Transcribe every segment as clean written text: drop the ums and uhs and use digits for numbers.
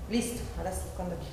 Listo, ahora sí, cuando quiera.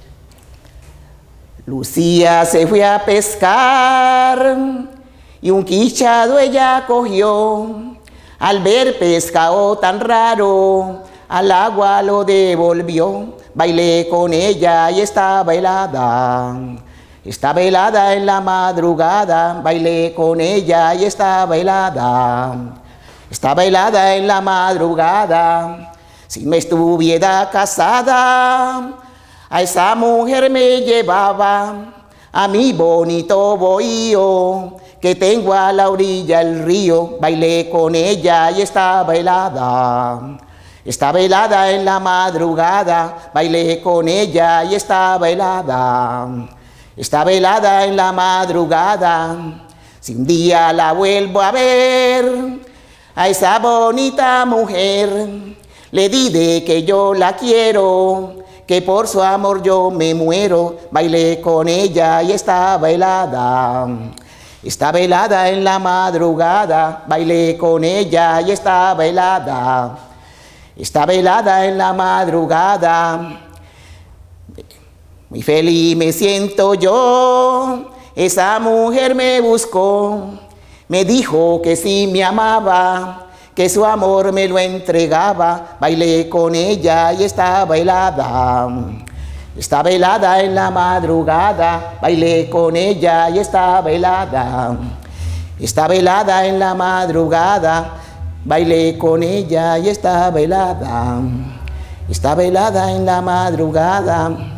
Lucía se fue a pescar y un quichado ella cogió. Al ver pescado tan raro, al agua lo devolvió. Bailé con ella y estaba helada. Estaba helada en la madrugada. Bailé con ella y estaba helada. Estaba helada en la madrugada. Si me estuviera casada, a esa mujer me llevaba a mi bonito bohío que tengo a la orilla del río. Bailé con ella y estaba helada. Estaba helada en la madrugada. Bailé con ella y estaba helada. Estaba helada en la madrugada. Si un día la vuelvo a ver, a esa bonita mujer, le diré que yo la quiero, que por su amor yo me muero. Bailé con ella y estaba helada. Estaba helada en la madrugada. Bailé con ella y estaba helada. Estaba helada en la madrugada. Muy feliz me siento yo. Esa mujer me buscó. Me dijo que sí me amaba, que su amor me lo entregaba. Bailé con ella y estaba helada. Estaba helada en la madrugada. Bailé con ella y estaba helada. Estaba helada en la madrugada. Bailé con ella y estaba helada. Estaba helada en la madrugada.